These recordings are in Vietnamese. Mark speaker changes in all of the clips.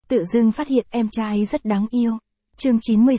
Speaker 1: tự dưng phát hiện em trai rất đáng yêu. Chương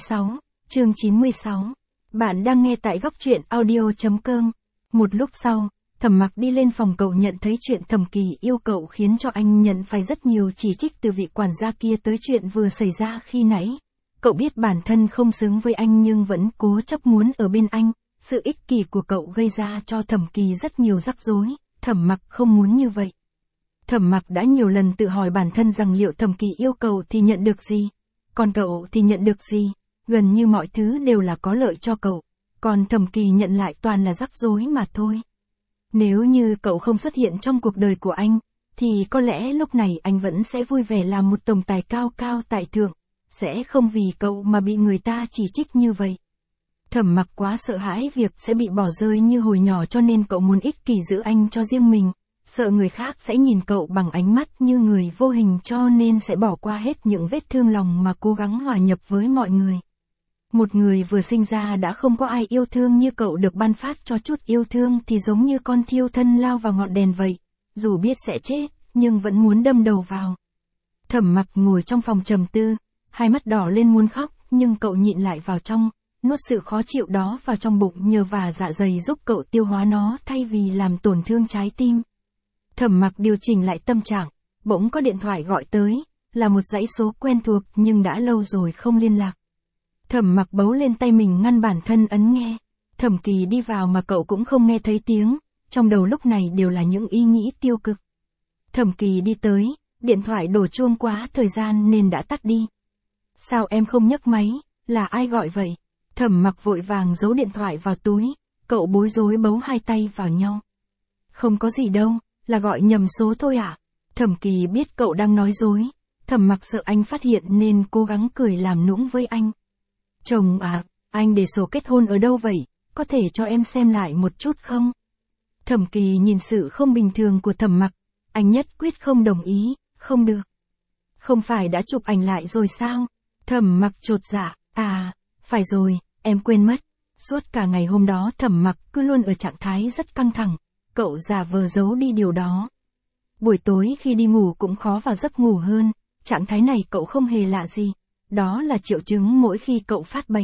Speaker 1: 96. Bạn đang nghe tại góc truyện audio.com. Một lúc sau, Thẩm Mặc đi lên phòng cậu nhận thấy chuyện Thẩm Kỳ yêu cậu khiến cho anh nhận phải rất nhiều chỉ trích từ vị quản gia kia tới chuyện vừa xảy ra khi nãy. Cậu biết bản thân không xứng với anh nhưng vẫn cố chấp muốn ở bên anh. Sự ích kỷ của cậu gây ra cho Thẩm Kỳ rất nhiều rắc rối. Thẩm Mặc không muốn như vậy. Thẩm Mặc đã nhiều lần tự hỏi bản thân rằng liệu Thẩm Kỳ yêu cậu thì nhận được gì, còn cậu thì nhận được gì. Gần như mọi thứ đều là có lợi cho cậu, còn Thẩm Kỳ nhận lại toàn là rắc rối mà thôi. Nếu như cậu không xuất hiện trong cuộc đời của anh, thì có lẽ lúc này anh vẫn sẽ vui vẻ làm một tổng tài cao cao tại thượng, sẽ không vì cậu mà bị người ta chỉ trích như vậy. Thẩm Mặc quá sợ hãi việc sẽ bị bỏ rơi như hồi nhỏ cho nên cậu muốn ích kỷ giữ anh cho riêng mình, sợ người khác sẽ nhìn cậu bằng ánh mắt như người vô hình cho nên sẽ bỏ qua hết những vết thương lòng mà cố gắng hòa nhập với mọi người. Một người vừa sinh ra đã không có ai yêu thương như cậu được ban phát cho chút yêu thương thì giống như con thiêu thân lao vào ngọn đèn vậy, dù biết sẽ chết, nhưng vẫn muốn đâm đầu vào. Thẩm Mặc ngồi trong phòng trầm tư, hai mắt đỏ lên muốn khóc, nhưng cậu nhịn lại vào trong, nuốt sự khó chịu đó vào trong bụng nhờ và dạ dày giúp cậu tiêu hóa nó thay vì làm tổn thương trái tim. Thẩm Mặc điều chỉnh lại tâm trạng, bỗng có điện thoại gọi tới, là một dãy số quen thuộc nhưng đã lâu rồi không liên lạc. Thẩm Mặc bấu lên tay mình ngăn bản thân ấn nghe. Thẩm Kỳ đi vào mà cậu cũng không nghe thấy tiếng, trong đầu lúc này đều là những ý nghĩ tiêu cực. Thẩm Kỳ đi tới, điện thoại đổ chuông quá thời gian nên đã tắt đi. Sao em không nhấc máy, là ai gọi vậy? Thẩm Mặc vội vàng giấu điện thoại vào túi, cậu bối rối bấu hai tay vào nhau. Không có gì đâu, là gọi nhầm số thôi ạ. Thẩm Kỳ biết cậu đang nói dối, Thẩm Mặc sợ anh phát hiện nên cố gắng cười làm nũng với anh. Chồng à, anh để sổ kết hôn ở đâu vậy, có thể cho em xem lại một chút không? Thẩm Kỳ nhìn sự không bình thường của Thẩm Mặc, anh nhất quyết không đồng ý, không được. Không phải đã chụp ảnh lại rồi sao? Thẩm Mặc chột dạ, phải rồi, em quên mất. Suốt cả ngày hôm đó Thẩm Mặc cứ luôn ở trạng thái rất căng thẳng, cậu giả vờ giấu đi điều đó. Buổi tối khi đi ngủ cũng khó vào giấc ngủ hơn, trạng thái này cậu không hề lạ gì. Đó là triệu chứng mỗi khi cậu phát bệnh.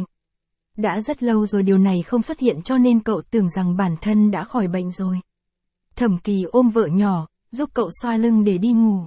Speaker 1: Đã rất lâu rồi điều này không xuất hiện cho nên cậu tưởng rằng bản thân đã khỏi bệnh rồi. Thẩm Kỳ ôm vợ nhỏ, giúp cậu xoa lưng để đi ngủ.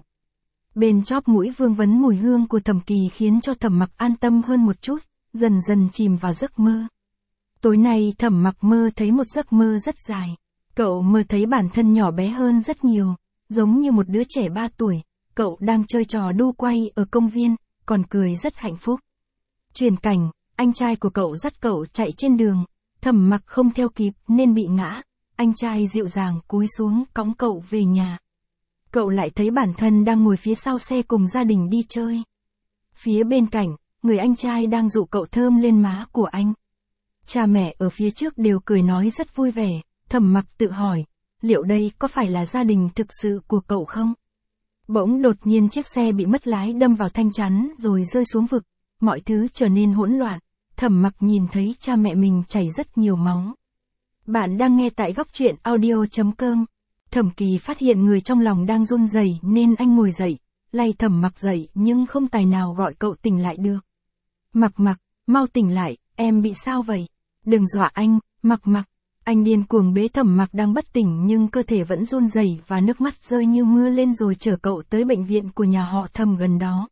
Speaker 1: Bên chóp mũi vương vấn mùi hương của Thẩm Kỳ khiến cho Thẩm Mặc an tâm hơn một chút, dần dần chìm vào giấc mơ. Tối nay Thẩm Mặc mơ thấy một giấc mơ rất dài. Cậu mơ thấy bản thân nhỏ bé hơn rất nhiều, giống như một đứa trẻ 3 tuổi, cậu đang chơi trò đu quay ở công viên, còn cười rất hạnh phúc. Chuyển cảnh, anh trai của cậu dắt cậu chạy trên đường, Thẩm Mặc không theo kịp nên bị ngã, anh trai dịu dàng cúi xuống cõng cậu về nhà. Cậu lại thấy bản thân đang ngồi phía sau xe cùng gia đình đi chơi. Phía bên cạnh, người anh trai đang dụ cậu thơm lên má của anh. Cha mẹ ở phía trước đều cười nói rất vui vẻ, Thẩm Mặc tự hỏi, liệu đây có phải là gia đình thực sự của cậu không? Bỗng đột nhiên chiếc xe bị mất lái đâm vào thanh chắn rồi rơi xuống vực, mọi thứ trở nên hỗn loạn, Thẩm Mặc nhìn thấy cha mẹ mình chảy rất nhiều máu. Bạn đang nghe tại góc truyện audio.com. Thẩm Kỳ phát hiện người trong lòng đang run rẩy nên anh ngồi dậy, lay Thẩm Mặc dậy nhưng không tài nào gọi cậu tỉnh lại được. Mặc, mau tỉnh lại, em bị sao vậy? Đừng dọa anh, Mặc. Anh điên cuồng bế Thẩm Mặc đang bất tỉnh nhưng cơ thể vẫn run rẩy và nước mắt rơi như mưa lên rồi chở cậu tới bệnh viện của nhà họ Thẩm gần đó.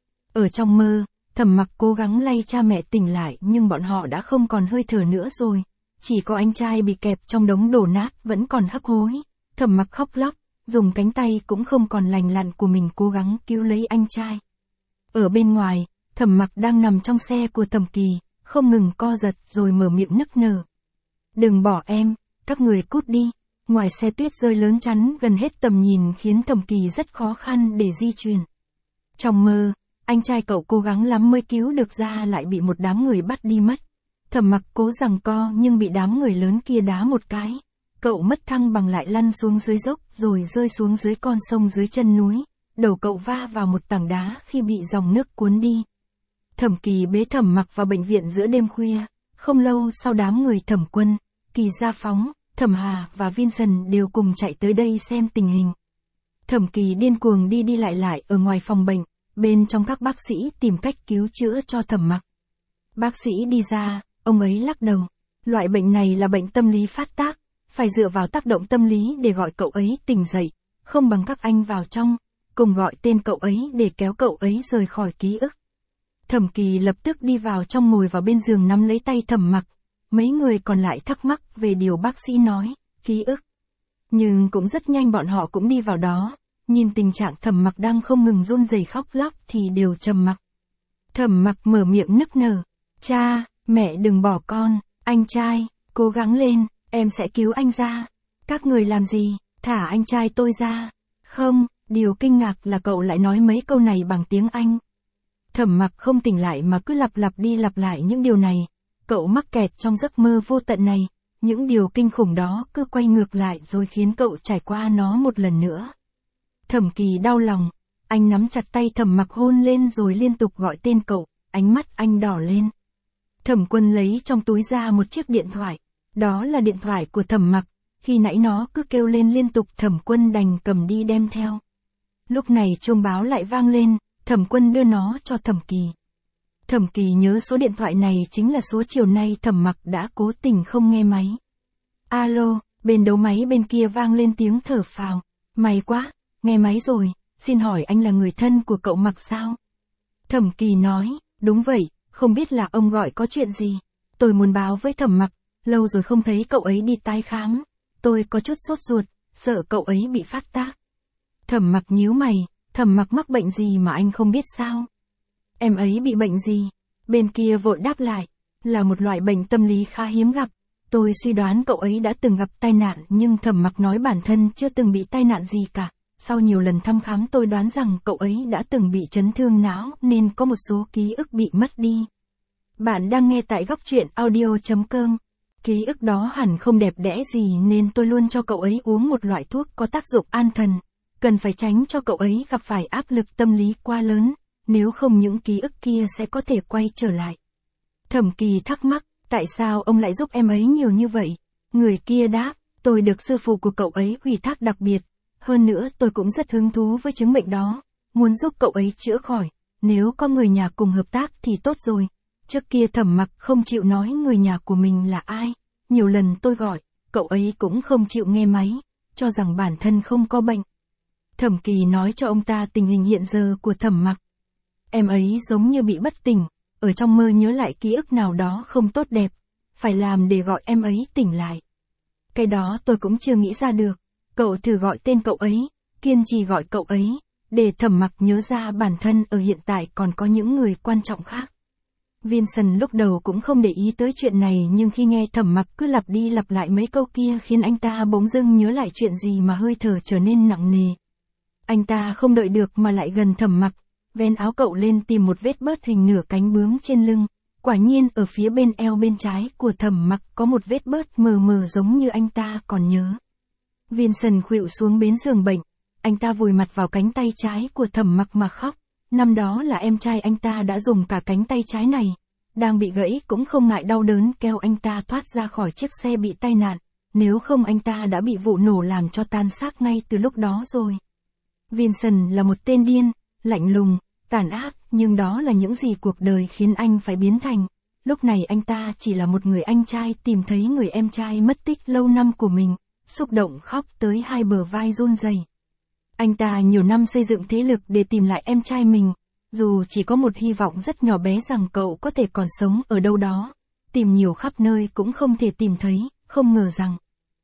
Speaker 1: Ở trong mơ, Thẩm Mặc cố gắng lay cha mẹ tỉnh lại nhưng bọn họ đã không còn hơi thở nữa rồi. Chỉ có anh trai bị kẹp trong đống đổ nát vẫn còn hấp hối. Thẩm Mặc khóc lóc, dùng cánh tay cũng không còn lành lặn của mình cố gắng cứu lấy anh trai. Ở bên ngoài, Thẩm Mặc đang nằm trong xe của Thẩm Kỳ, không ngừng co giật rồi mở miệng nức nở. Đừng bỏ em, các người cút đi. Ngoài xe tuyết rơi lớn chắn gần hết tầm nhìn khiến Thẩm Kỳ rất khó khăn để di chuyển. Trong mơ, anh trai cậu cố gắng lắm mới cứu được ra lại bị một đám người bắt đi mất. Thẩm Mặc cố giằng co nhưng bị đám người lớn kia đá một cái. Cậu mất thăng bằng lại lăn xuống dưới dốc rồi rơi xuống dưới con sông dưới chân núi. Đầu cậu va vào một tảng đá khi bị dòng nước cuốn đi. Thẩm Kỳ bế Thẩm Mặc vào bệnh viện giữa đêm khuya. Không lâu sau đám người Thẩm Quân, Kỳ Gia Phóng, Thẩm Hà và Vincent đều cùng chạy tới đây xem tình hình. Thẩm Kỳ điên cuồng đi lại ở ngoài phòng bệnh, bên trong các bác sĩ tìm cách cứu chữa cho Thẩm Mặc. Bác sĩ đi ra, ông ấy lắc đầu. Loại bệnh này là bệnh tâm lý phát tác, phải dựa vào tác động tâm lý để gọi cậu ấy tỉnh dậy, không bằng các anh vào trong, cùng gọi tên cậu ấy để kéo cậu ấy rời khỏi ký ức. Thẩm Kỳ lập tức đi vào trong ngồi vào bên giường nắm lấy tay Thẩm Mặc. Mấy người còn lại thắc mắc về điều bác sĩ nói, ký ức. Nhưng cũng rất nhanh bọn họ cũng đi vào đó, nhìn tình trạng Thẩm Mặc đang không ngừng run rẩy khóc lóc thì đều trầm mặc. Thẩm Mặc mở miệng nức nở, cha, mẹ đừng bỏ con, anh trai, cố gắng lên, em sẽ cứu anh ra. Các người làm gì, thả anh trai tôi ra. Không, điều kinh ngạc là cậu lại nói mấy câu này bằng tiếng Anh. Thẩm Mặc không tỉnh lại mà cứ lặp đi lặp lại những điều này. Cậu mắc kẹt trong giấc mơ vô tận này, những điều kinh khủng đó cứ quay ngược lại rồi khiến cậu trải qua nó một lần nữa. Thẩm Kỳ đau lòng, anh nắm chặt tay Thẩm Mặc hôn lên rồi liên tục gọi tên cậu, ánh mắt anh đỏ lên. Thẩm Quân lấy trong túi ra một chiếc điện thoại, đó là điện thoại của Thẩm Mặc, khi nãy nó cứ kêu lên liên tục Thẩm Quân đành cầm đi đem theo. Lúc này chuông báo lại vang lên, Thẩm Quân đưa nó cho Thẩm Kỳ. Thẩm Kỳ nhớ số điện thoại này chính là số chiều nay Thẩm Mặc đã cố tình không nghe máy. Alo, bên đầu máy bên kia vang lên tiếng thở phào. May quá, nghe máy rồi, xin hỏi anh là người thân của cậu Mặc sao? Thẩm Kỳ nói, đúng vậy, không biết là ông gọi có chuyện gì. Tôi muốn báo với Thẩm Mặc, lâu rồi không thấy cậu ấy đi tái khám. Tôi có chút sốt ruột, sợ cậu ấy bị phát tác. Thẩm Mặc nhíu mày, Thẩm Mặc mắc bệnh gì mà anh không biết sao? Em ấy bị bệnh gì? Bên kia vội đáp lại, là một loại bệnh tâm lý khá hiếm gặp. Tôi suy đoán cậu ấy đã từng gặp tai nạn nhưng Thẩm Mặc nói bản thân chưa từng bị tai nạn gì cả. Sau nhiều lần thăm khám tôi đoán rằng cậu ấy đã từng bị chấn thương não nên có một số ký ức bị mất đi. Bạn đang nghe tại góc truyện audio.com. Ký ức đó hẳn không đẹp đẽ gì nên tôi luôn cho cậu ấy uống một loại thuốc có tác dụng an thần. Cần phải tránh cho cậu ấy gặp phải áp lực tâm lý quá lớn, nếu không những ký ức kia sẽ có thể quay trở lại. Thẩm Kỳ thắc mắc, tại sao ông lại giúp em ấy nhiều như vậy? Người kia đáp, tôi được sư phụ của cậu ấy ủy thác đặc biệt. Hơn nữa tôi cũng rất hứng thú với chứng bệnh đó, muốn giúp cậu ấy chữa khỏi. Nếu có người nhà cùng hợp tác thì tốt rồi. Trước kia Thẩm Mặc không chịu nói người nhà của mình là ai. Nhiều lần tôi gọi, cậu ấy cũng không chịu nghe máy, cho rằng bản thân không có bệnh. Thẩm Kỳ nói cho ông ta tình hình hiện giờ của Thẩm Mặc. Em ấy giống như bị bất tỉnh, ở trong mơ nhớ lại ký ức nào đó không tốt đẹp, phải làm để gọi em ấy tỉnh lại. Cái đó tôi cũng chưa nghĩ ra được, cậu thử gọi tên cậu ấy, kiên trì gọi cậu ấy, để Thẩm Mặc nhớ ra bản thân ở hiện tại còn có những người quan trọng khác. Vincent lúc đầu cũng không để ý tới chuyện này nhưng khi nghe Thẩm Mặc cứ lặp đi lặp lại mấy câu kia khiến anh ta bỗng dưng nhớ lại chuyện gì mà hơi thở trở nên nặng nề. Anh ta không đợi được mà lại gần Thẩm Mặc, vén áo cậu lên tìm một vết bớt hình nửa cánh bướm trên lưng. Quả nhiên ở phía bên eo bên trái của Thẩm Mặc có một vết bớt mờ mờ giống như anh ta còn nhớ. Vincent khuỵu xuống bến giường bệnh, anh ta vùi mặt vào cánh tay trái của Thẩm Mặc mà khóc. Năm đó là em trai anh ta đã dùng cả cánh tay trái này, đang bị gãy cũng không ngại đau đớn kéo anh ta thoát ra khỏi chiếc xe bị tai nạn, nếu không anh ta đã bị vụ nổ làm cho tan xác ngay từ lúc đó rồi. Vincent là một tên điên, lạnh lùng, tàn ác, nhưng đó là những gì cuộc đời khiến anh phải biến thành. Lúc này anh ta chỉ là một người anh trai tìm thấy người em trai mất tích lâu năm của mình, xúc động khóc tới hai bờ vai run rẩy. Anh ta nhiều năm xây dựng thế lực để tìm lại em trai mình, dù chỉ có một hy vọng rất nhỏ bé rằng cậu có thể còn sống ở đâu đó. Tìm nhiều khắp nơi cũng không thể tìm thấy, không ngờ rằng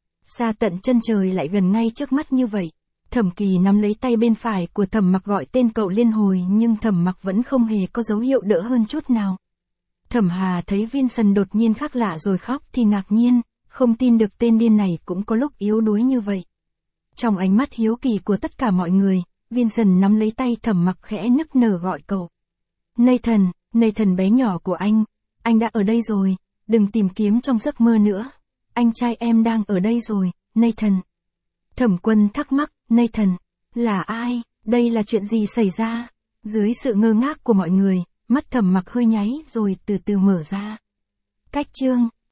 Speaker 1: xa tận chân trời lại gần ngay trước mắt như vậy. Thẩm Kỳ nắm lấy tay bên phải của Thẩm Mặc gọi tên cậu liên hồi nhưng Thẩm Mặc vẫn không hề có dấu hiệu đỡ hơn chút nào. Thẩm Hà thấy Vincent đột nhiên khác lạ rồi khóc thì ngạc nhiên, không tin được tên điên này cũng có lúc yếu đuối như vậy. Trong ánh mắt hiếu kỳ của tất cả mọi người, Vincent nắm lấy tay Thẩm Mặc khẽ nức nở gọi cậu. Nathan, Nathan bé nhỏ của anh đã ở đây rồi, đừng tìm kiếm trong giấc mơ nữa. Anh trai em đang ở đây rồi, Nathan. Thẩm Quân thắc mắc, Nathan, là ai, đây là chuyện gì xảy ra? Dưới sự ngơ ngác của mọi người, mắt Thẩm Mặc hơi nháy rồi từ từ mở ra. Cách chương